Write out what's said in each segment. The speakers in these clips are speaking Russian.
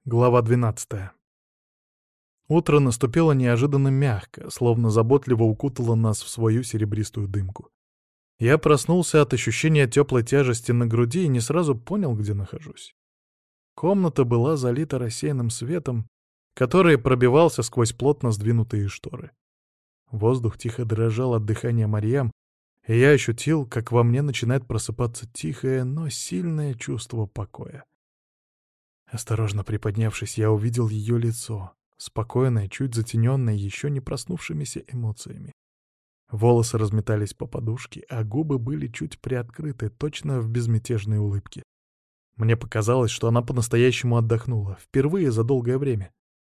Глава 12. Утро наступило неожиданно мягко, словно заботливо укутало нас в свою серебристую дымку. Я проснулся от ощущения теплой тяжести на груди и не сразу понял, где нахожусь. Комната была залита рассеянным светом, который пробивался сквозь плотно сдвинутые шторы. Воздух тихо дрожал от дыхания Марьям, и я ощутил, как во мне начинает просыпаться тихое, но сильное чувство покоя. Осторожно приподнявшись, я увидел ее лицо, спокойное, чуть затененное еще не проснувшимися эмоциями. Волосы разметались по подушке, а губы были чуть приоткрыты, точно в безмятежной улыбке. Мне показалось, что она по-настоящему отдохнула, впервые за долгое время.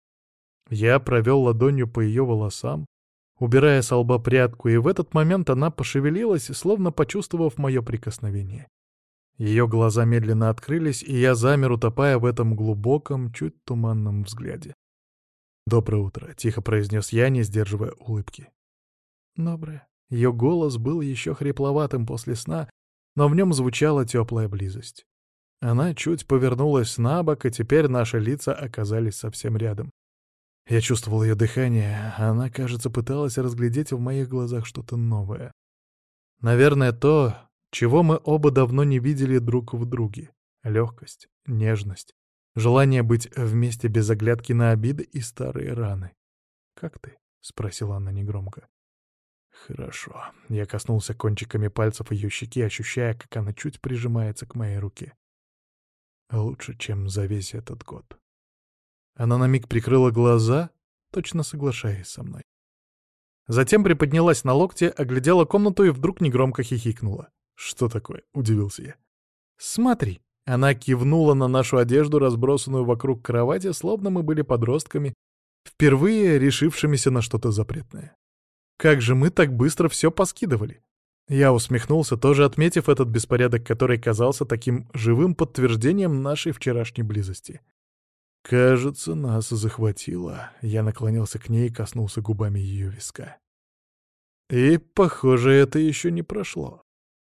Я провел ладонью по ее волосам, убирая со лба прядку, и в этот момент она пошевелилась, словно почувствовав мое прикосновение. Ее глаза медленно открылись, и я замер, утопая в этом глубоком, чуть туманном взгляде. «Доброе утро», — тихо произнес я, не сдерживая улыбки. «Доброе». Ее голос был еще хрипловатым после сна, но в нем звучала теплая близость. Она чуть повернулась на бок, и теперь наши лица оказались совсем рядом. Я чувствовал ее дыхание, а она, кажется, пыталась разглядеть в моих глазах что-то новое. Наверное, то, чего мы оба давно не видели друг в друге. Легкость, нежность, желание быть вместе без оглядки на обиды и старые раны. «Как ты?» — спросила она негромко. «Хорошо». Я коснулся кончиками пальцев ее щеки, ощущая, как она чуть прижимается к моей руке. «Лучше, чем за весь этот год». Она на миг прикрыла глаза, точно соглашаясь со мной. Затем приподнялась на локте, оглядела комнату и вдруг негромко хихикнула. «Что такое?» — удивился я. «Смотри!» — она кивнула на нашу одежду, разбросанную вокруг кровати, словно мы были подростками, впервые решившимися на что-то запретное. «Как же мы так быстро все поскидывали!» Я усмехнулся, тоже отметив этот беспорядок, который казался таким живым подтверждением нашей вчерашней близости. «Кажется, нас захватило». Я наклонился к ней и коснулся губами ее виска. И, похоже, это еще не прошло.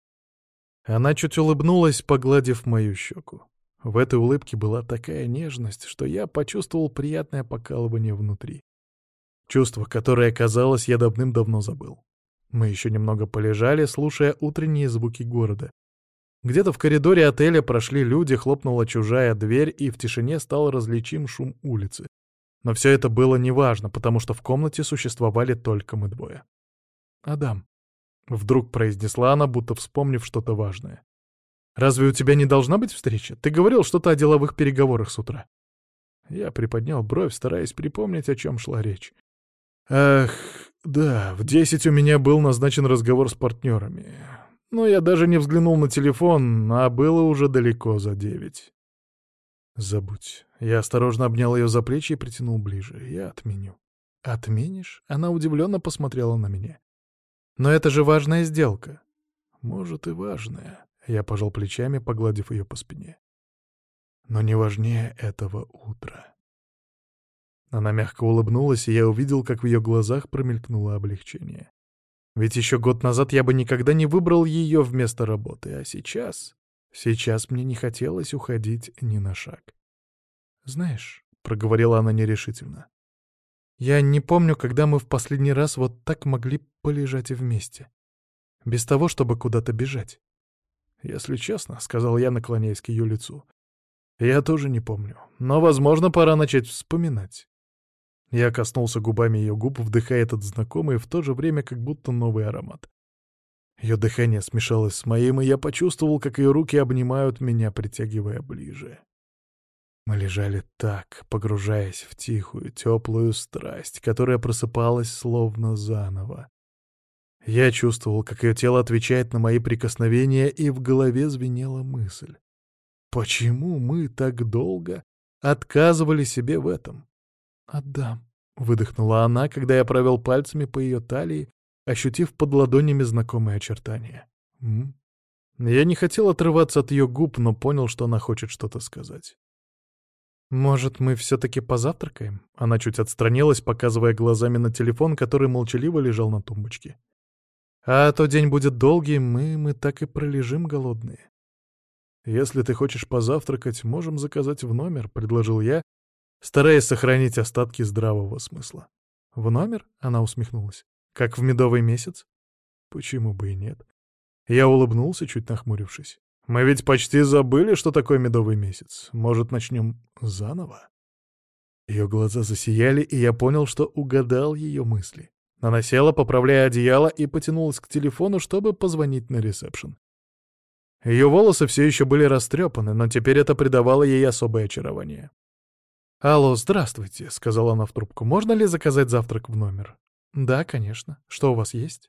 Она чуть улыбнулась, погладив мою щеку. В этой улыбке была такая нежность, что я почувствовал приятное покалывание внутри. Чувство, которое, казалось, я давным-давно забыл. Мы еще немного полежали, слушая утренние звуки города. Где-то в коридоре отеля прошли люди, хлопнула чужая дверь, и в тишине стал различим шум улицы. Но все это было неважно, потому что в комнате существовали только мы двое. «Адам», — вдруг произнесла она, будто вспомнив что-то важное. «Разве у тебя не должна быть встреча? Ты говорил что-то о деловых переговорах с утра». Я приподнял бровь, стараясь припомнить, о чем шла речь. «Ах, да, в 10 у меня был назначен разговор с партнерами. Но я даже не взглянул на телефон, а было уже далеко за 9. «Забудь». Я осторожно обнял ее за плечи и притянул ближе. «Я отменю». «Отменишь?» Она удивленно посмотрела на меня. «Но это же важная сделка». «Может, и важная». Я пожал плечами, погладив ее по спине. «Но не важнее этого утра». Она мягко улыбнулась, и я увидел, как в ее глазах промелькнуло облегчение. Ведь еще год назад я бы никогда не выбрал ее вместо работы, а сейчас... Сейчас мне не хотелось уходить ни на шаг. «Знаешь», — проговорила она нерешительно, — «я не помню, когда мы в последний раз вот так могли полежать вместе. Без того, чтобы куда-то бежать». «Если честно», — сказал я, наклоняясь к ее лицу, — «я тоже не помню, но, возможно, пора начать вспоминать». Я коснулся губами ее губ, вдыхая этот знакомый, в то же время как будто новый аромат. Ее дыхание смешалось с моим, и я почувствовал, как ее руки обнимают меня, притягивая ближе. Мы лежали так, погружаясь в тихую, теплую страсть, которая просыпалась словно заново. Я чувствовал, как ее тело отвечает на мои прикосновения, и в голове звенела мысль. Почему мы так долго отказывали себе в этом? «Отдам», — выдохнула она, когда я провел пальцами по ее талии, ощутив под ладонями знакомые очертания. Я не хотел отрываться от ее губ, но понял, что она хочет что-то сказать. «Может, мы все-таки позавтракаем?» Она чуть отстранилась, показывая глазами на телефон, который молчаливо лежал на тумбочке. «А то день будет долгий, мы так и пролежим голодные». «Если ты хочешь позавтракать, можем заказать в номер», — предложил я, стараясь сохранить остатки здравого смысла. «В номер?» — она усмехнулась. «Как в медовый месяц?» «Почему бы и нет?» Я улыбнулся, чуть нахмурившись. «Мы ведь почти забыли, что такое медовый месяц. Может, начнем заново?» Ее глаза засияли, и я понял, что угадал ее мысли. Она села, поправляя одеяло, и потянулась к телефону, чтобы позвонить на ресепшн. Ее волосы все еще были растрепаны, но теперь это придавало ей особое очарование. «Алло, здравствуйте», — сказала она в трубку. «Можно ли заказать завтрак в номер?» «Да, конечно. Что у вас есть?»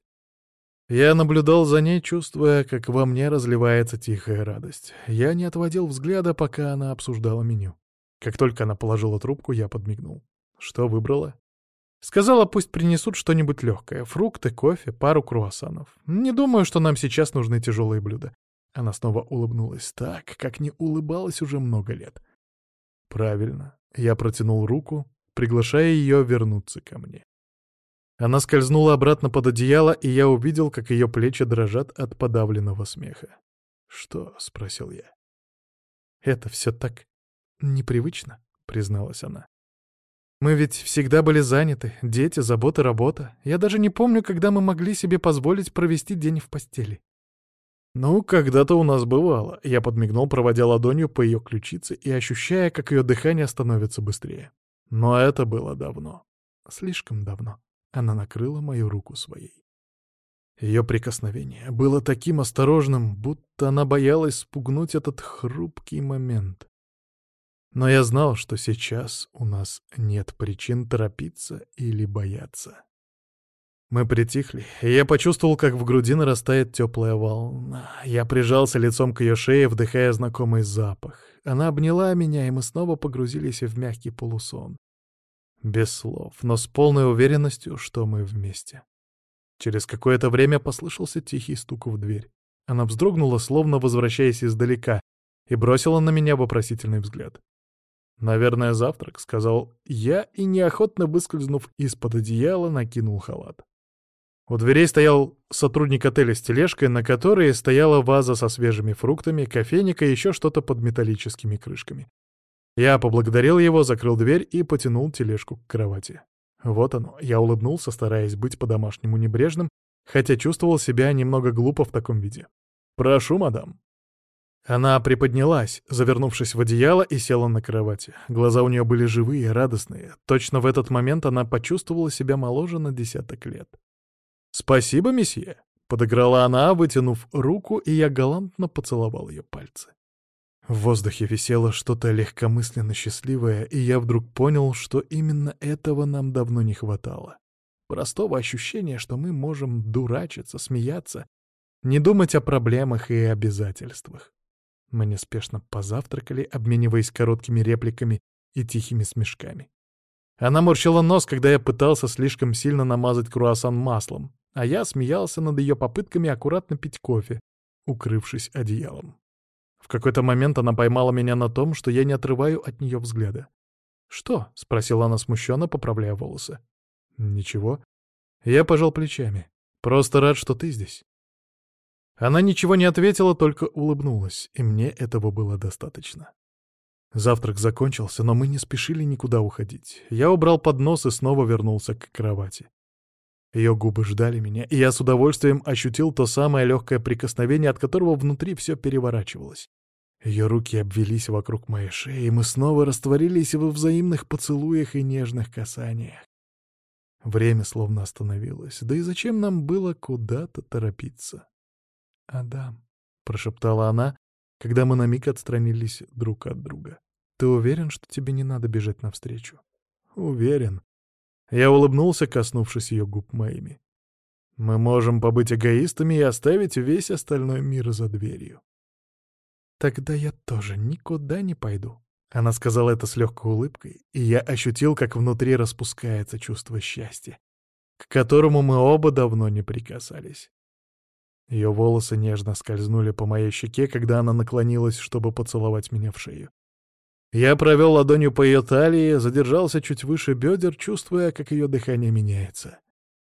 Я наблюдал за ней, чувствуя, как во мне разливается тихая радость. Я не отводил взгляда, пока она обсуждала меню. Как только она положила трубку, я подмигнул. «Что выбрала?» Сказала, пусть принесут что-нибудь легкое. Фрукты, кофе, пару круассанов. Не думаю, что нам сейчас нужны тяжелые блюда. Она снова улыбнулась так, как не улыбалась уже много лет. Правильно. Я протянул руку, приглашая ее вернуться ко мне. Она скользнула обратно под одеяло, и я увидел, как ее плечи дрожат от подавленного смеха. «Что?» — спросил я. «Это все так непривычно», — призналась она. «Мы ведь всегда были заняты. Дети, забота, работа. Я даже не помню, когда мы могли себе позволить провести день в постели». «Ну, когда-то у нас бывало», — я подмигнул, проводя ладонью по ее ключице и ощущая, как ее дыхание становится быстрее. Но это было давно. Слишком давно. Она накрыла мою руку своей. Ее прикосновение было таким осторожным, будто она боялась спугнуть этот хрупкий момент. Но я знал, что сейчас у нас нет причин торопиться или бояться. Мы притихли, и я почувствовал, как в груди нарастает теплая волна. Я прижался лицом к ее шее, вдыхая знакомый запах. Она обняла меня, и мы снова погрузились в мягкий полусон. Без слов, но с полной уверенностью, что мы вместе. Через какое-то время послышался тихий стук в дверь. Она вздрогнула, словно возвращаясь издалека, и бросила на меня вопросительный взгляд. «Наверное, завтрак», — сказал я, и, неохотно выскользнув из-под одеяла, накинул халат. У дверей стоял сотрудник отеля с тележкой, на которой стояла ваза со свежими фруктами, кофейник и еще что-то под металлическими крышками. Я поблагодарил его, закрыл дверь и потянул тележку к кровати. Вот оно, я улыбнулся, стараясь быть по-домашнему небрежным, хотя чувствовал себя немного глупо в таком виде. «Прошу, мадам». Она приподнялась, завернувшись в одеяло, и села на кровати. Глаза у нее были живые, радостные. Точно в этот момент она почувствовала себя моложе на 10 лет. «Спасибо, месье», — подыграла она, вытянув руку, и я галантно поцеловал ее пальцы. В воздухе висело что-то легкомысленно счастливое, и я вдруг понял, что именно этого нам давно не хватало. Простого ощущения, что мы можем дурачиться, смеяться, не думать о проблемах и обязательствах. Мы неспешно позавтракали, обмениваясь короткими репликами и тихими смешками. Она морщила нос, когда я пытался слишком сильно намазать круассан маслом, а я смеялся над ее попытками аккуратно пить кофе, укрывшись одеялом. В какой-то момент она поймала меня на том, что я не отрываю от нее взгляда. «Что?» — спросила она смущенно, поправляя волосы. «Ничего». Я пожал плечами. «Просто рад, что ты здесь». Она ничего не ответила, только улыбнулась, и мне этого было достаточно. Завтрак закончился, но мы не спешили никуда уходить. Я убрал поднос и снова вернулся к кровати. Ее губы ждали меня, и я с удовольствием ощутил то самое легкое прикосновение, от которого внутри все переворачивалось. Ее руки обвились вокруг моей шеи, и мы снова растворились во взаимных поцелуях и нежных касаниях. Время словно остановилось, да и зачем нам было куда-то торопиться? «Адам», — прошептала она, когда мы на миг отстранились друг от друга, — «ты уверен, что тебе не надо бежать навстречу?» «Уверен». Я улыбнулся, коснувшись ее губ моими. «Мы можем побыть эгоистами и оставить весь остальной мир за дверью». «Тогда я тоже никуда не пойду». Она сказала это с легкой улыбкой, и я ощутил, как внутри распускается чувство счастья, к которому мы оба давно не прикасались. Ее волосы нежно скользнули по моей щеке, когда она наклонилась, чтобы поцеловать меня в шею. Я провел ладонью по ее талии, задержался чуть выше бедер, чувствуя, как ее дыхание меняется.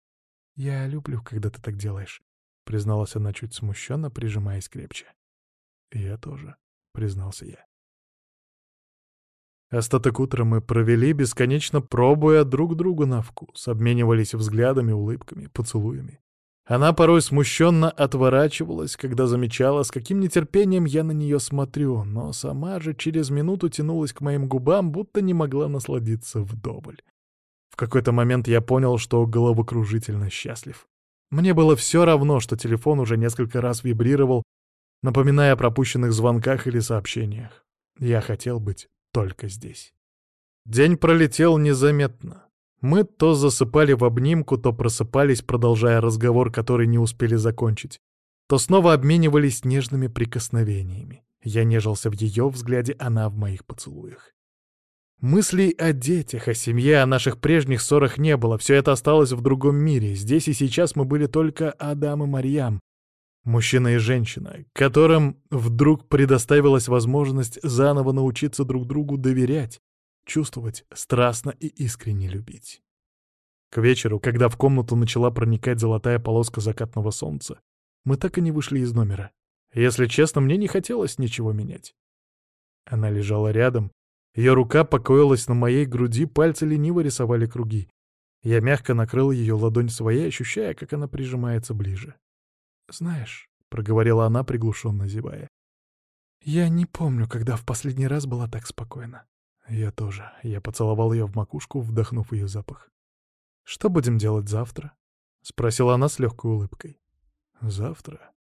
«Я люблю, когда ты так делаешь», — призналась она чуть смущенно, прижимаясь крепче. «Я тоже», — признался я. Остаток утра мы провели, бесконечно пробуя друг друга на вкус, обменивались взглядами, улыбками, поцелуями. Она порой смущенно отворачивалась, когда замечала, с каким нетерпением я на нее смотрю, но сама же через минуту тянулась к моим губам, будто не могла насладиться вдоволь. В какой-то момент я понял, что головокружительно счастлив. Мне было все равно, что телефон уже несколько раз вибрировал, напоминая о пропущенных звонках или сообщениях. Я хотел быть только здесь. День пролетел незаметно. Мы то засыпали в обнимку, то просыпались, продолжая разговор, который не успели закончить, то снова обменивались нежными прикосновениями. Я нежился в ее взгляде, она в моих поцелуях. Мыслей о детях, о семье, о наших прежних ссорах не было, все это осталось в другом мире. Здесь и сейчас мы были только Адам и Марьям, мужчина и женщина, которым вдруг предоставилась возможность заново научиться друг другу доверять, чувствовать, страстно и искренне любить. К вечеру, когда в комнату начала проникать золотая полоска закатного солнца, мы так и не вышли из номера. Если честно, мне не хотелось ничего менять. Она лежала рядом, ее рука покоилась на моей груди, пальцы лениво рисовали круги. Я мягко накрыл ее ладонь своей, ощущая, как она прижимается ближе. «Знаешь», — проговорила она, приглушенно зевая, — «я не помню, когда в последний раз была так спокойна». Я тоже. Я поцеловал ее в макушку, вдохнув ее запах. «Что будем делать завтра?» — спросила она с легкой улыбкой. «Завтра?»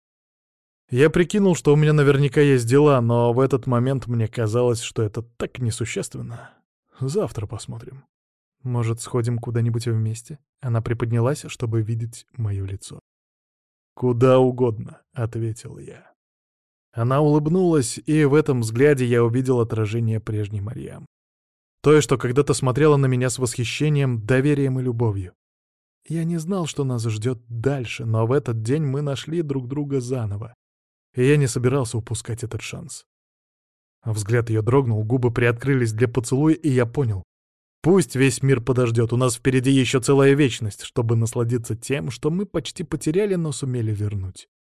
Я прикинул, что у меня наверняка есть дела, но в этот момент мне казалось, что это так несущественно. Завтра посмотрим. Может, сходим куда-нибудь вместе? Она приподнялась, чтобы видеть мое лицо. «Куда угодно», — ответил я. Она улыбнулась, и в этом взгляде я увидел отражение прежней Марьям. Той, что когда-то смотрела на меня с восхищением, доверием и любовью. Я не знал, что нас ждет дальше, но в этот день мы нашли друг друга заново. И я не собирался упускать этот шанс. Взгляд ее дрогнул, губы приоткрылись для поцелуя, и я понял. Пусть весь мир подождет, у нас впереди еще целая вечность, чтобы насладиться тем, что мы почти потеряли, но сумели вернуть.